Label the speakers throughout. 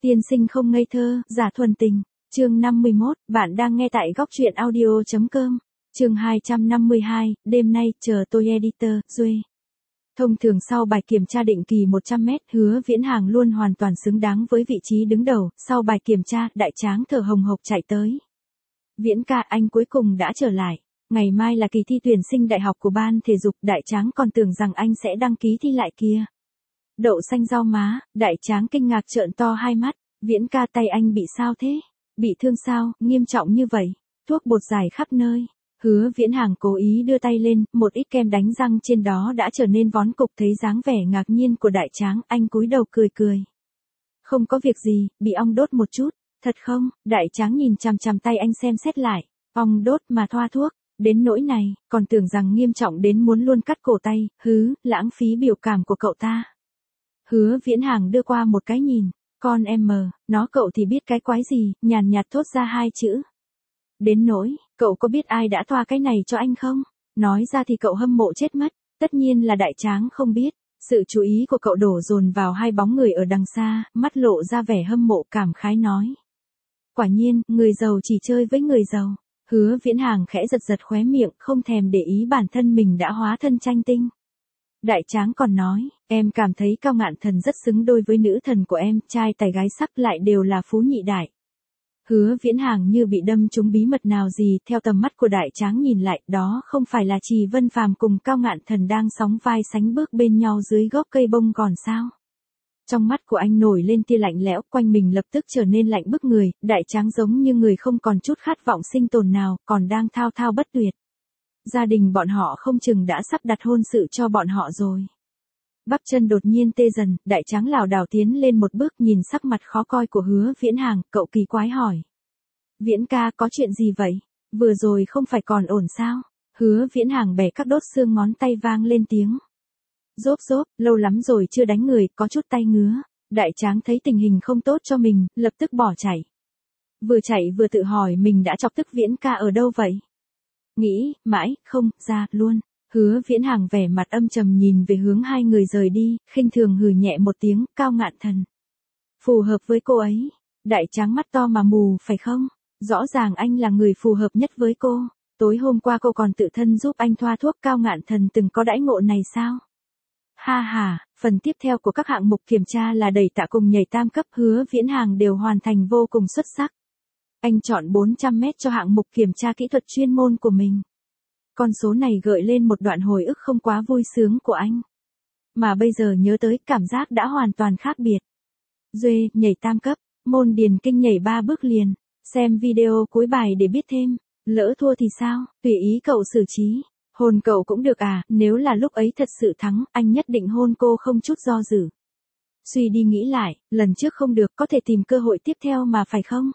Speaker 1: Tiên sinh không ngây thơ, giả thuần tình. Chương 51, bạn đang nghe tại góc truyện audio.com. Chương 252, đêm nay, chờ tôi editor, Duy. Thông thường sau bài kiểm tra định kỳ 100m, Hứa Viễn Hàng luôn hoàn toàn xứng đáng với vị trí đứng đầu. Sau bài kiểm tra, đại tráng thở hồng hộc chạy tới. Viễn ca, anh cuối cùng đã trở lại. Ngày mai là kỳ thi tuyển sinh đại học của ban thể dục, đại tráng còn tưởng rằng anh sẽ đăng ký thi lại kia. Đậu xanh rau má, đại tráng kinh ngạc trợn to hai mắt. Viễn ca, tay anh bị sao thế? Bị thương sao, nghiêm trọng như vậy? Thuốc bột dài khắp nơi. Hứa Viễn Hàng cố ý đưa tay lên, một ít kem đánh răng trên đó đã trở nên vón cục. Thấy dáng vẻ ngạc nhiên của đại tráng, anh cúi đầu cười cười. Không có việc gì, bị ong đốt một chút. Thật không? Đại tráng nhìn chằm chằm tay anh xem xét lại. Ong đốt mà thoa thuốc. Đến nỗi này, còn tưởng rằng nghiêm trọng đến muốn luôn cắt cổ tay. Lãng phí biểu cảm của cậu ta. Hứa Viễn Hàng đưa qua một cái nhìn. Con em mờ, nó cậu thì biết cái quái gì, nhàn nhạt thốt ra hai chữ. Đến nỗi, cậu có biết ai đã thoa cái này cho anh không? Nói ra thì cậu hâm mộ chết mất, tất nhiên là đại tráng không biết. Sự chú ý của cậu đổ dồn vào hai bóng người ở đằng xa, mắt lộ ra vẻ hâm mộ cảm khái nói. Quả nhiên, người giàu chỉ chơi với người giàu. Hứa Viễn Hàng khẽ giật giật khóe miệng, không thèm để ý bản thân mình đã hóa thân tranh tinh. Đại tráng còn nói, em cảm thấy Cao Ngạn Thần rất xứng đôi với nữ thần của em, trai tài gái sắc lại đều là phú nhị đại. Hứa Viễn Hàng như bị đâm trúng bí mật nào gì, theo tầm mắt của đại tráng nhìn lại, đó không phải là Trì Vân Phàm cùng Cao Ngạn Thần đang sóng vai sánh bước bên nhau dưới gốc cây bông còn sao? Trong mắt của anh nổi lên tia lạnh lẽo, quanh mình lập tức trở nên lạnh bức người, đại tráng giống như người không còn chút khát vọng sinh tồn nào, còn đang thao thao bất tuyệt. Gia đình bọn họ không chừng đã sắp đặt hôn sự cho bọn họ rồi. Bắp chân đột nhiên tê dần, đại tráng lảo đảo tiến lên một bước, nhìn sắc mặt khó coi của Hứa Viễn Hàng, cậu kỳ quái hỏi. Viễn ca, có chuyện gì vậy? Vừa rồi không phải còn ổn sao? Hứa Viễn Hàng bẻ các đốt xương ngón tay vang lên tiếng. Rốp, lâu lắm rồi chưa đánh người, có chút tay ngứa. Đại tráng thấy tình hình không tốt cho mình, lập tức bỏ chạy. Vừa chạy vừa tự hỏi mình đã chọc tức Viễn ca ở đâu vậy? Nghĩ, mãi, không, ra, luôn. Hứa Viễn Hàng vẻ mặt âm trầm nhìn về hướng hai người rời đi, khinh thường hừ nhẹ một tiếng, Cao Ngạn Thần. Phù hợp với cô ấy. Đại tráng mắt to mà mù, phải không? Rõ ràng anh là người phù hợp nhất với cô. Tối hôm qua cô còn tự thân giúp anh thoa thuốc, Cao Ngạn Thần từng có đãi ngộ này sao? Ha ha, phần tiếp theo của các hạng mục kiểm tra là đẩy tạ cùng nhảy tam cấp, Hứa Viễn Hàng đều hoàn thành vô cùng xuất sắc. Anh chọn 400m cho hạng mục kiểm tra kỹ thuật chuyên môn của mình. Con số này gợi lên một đoạn hồi ức không quá vui sướng của anh. Mà bây giờ nhớ tới, cảm giác đã hoàn toàn khác biệt. Duê, nhảy tam cấp, môn điền kinh nhảy 3 bước liền. Xem video cuối bài để biết thêm. Lỡ thua thì sao, tùy ý cậu xử trí. Hôn cậu cũng được à, nếu là lúc ấy thật sự thắng, anh nhất định hôn cô không chút do dự. Suy đi nghĩ lại, lần trước không được, có thể tìm cơ hội tiếp theo mà phải không?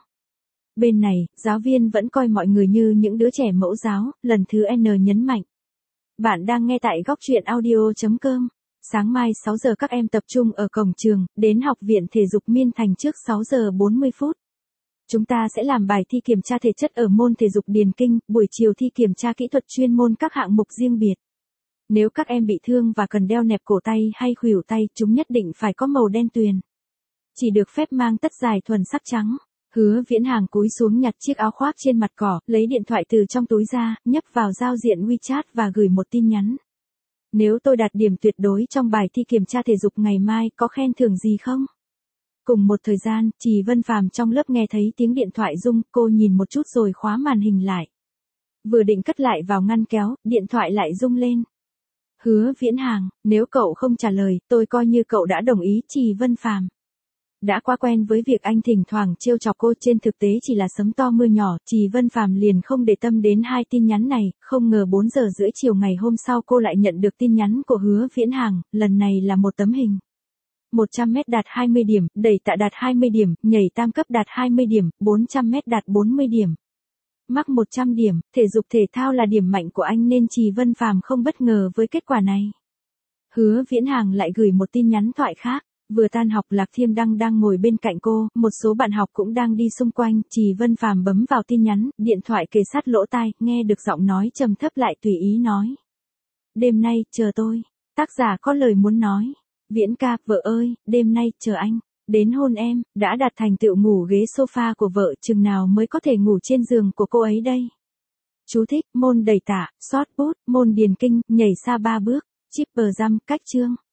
Speaker 1: Bên này, giáo viên vẫn coi mọi người như những đứa trẻ mẫu giáo, lần thứ N nhấn mạnh. Bạn đang nghe tại góc truyện audio.com. Sáng mai 6 giờ các em tập trung ở cổng trường, đến học viện thể dục Miên Thành trước 6 giờ 40 phút. Chúng ta sẽ làm bài thi kiểm tra thể chất ở môn thể dục điền kinh, buổi chiều thi kiểm tra kỹ thuật chuyên môn các hạng mục riêng biệt. Nếu các em bị thương và cần đeo nẹp cổ tay hay khuỷu tay, chúng nhất định phải có màu đen tuyền. Chỉ được phép mang tất dài thuần sắc trắng. Hứa Viễn Hàng cúi xuống nhặt chiếc áo khoác trên mặt cỏ, lấy điện thoại từ trong túi ra, nhấp vào giao diện WeChat và gửi một tin nhắn. Nếu tôi đạt điểm tuyệt đối trong bài thi kiểm tra thể dục ngày mai, có khen thưởng gì không? Cùng một thời gian, Trì Vân Phàm trong lớp nghe thấy tiếng điện thoại rung, cô nhìn một chút rồi khóa màn hình lại. Vừa định cất lại vào ngăn kéo, điện thoại lại rung lên. Hứa Viễn Hàng, nếu cậu không trả lời, tôi coi như cậu đã đồng ý. Trì Vân Phàm đã quá quen với việc anh thỉnh thoảng trêu chọc cô, trên thực tế chỉ là sấm to mưa nhỏ, Trì Vân Phàm liền không để tâm đến hai tin nhắn này, không ngờ 4 giờ rưỡi chiều ngày hôm sau cô lại nhận được tin nhắn của Hứa Viễn Hàng, lần này là một tấm hình. 100m đạt 20 điểm, đẩy tạ đạt 20 điểm, nhảy tam cấp đạt 20 điểm, 400m đạt 40 điểm. Mắc 100 điểm, thể dục thể thao là điểm mạnh của anh nên Trì Vân Phàm không bất ngờ với kết quả này. Hứa Viễn Hàng lại gửi một tin nhắn thoại khác. Vừa tan học, Lạc Thiêm đang ngồi bên cạnh cô, một số bạn học cũng đang đi xung quanh, Trì Vân Phàm bấm vào tin nhắn, điện thoại kề sát lỗ tai, nghe được giọng nói trầm thấp lại tùy ý nói. Đêm nay, chờ tôi. Tác giả có lời muốn nói. Viễn ca, vợ ơi, đêm nay, chờ anh. Đến hôn em, đã đạt thành tựu ngủ ghế sofa của vợ, chừng nào mới có thể ngủ trên giường của cô ấy đây? Chú thích, môn đầy tả, short put, môn điền kinh, nhảy xa 3 bước, chipper jump, cách chương.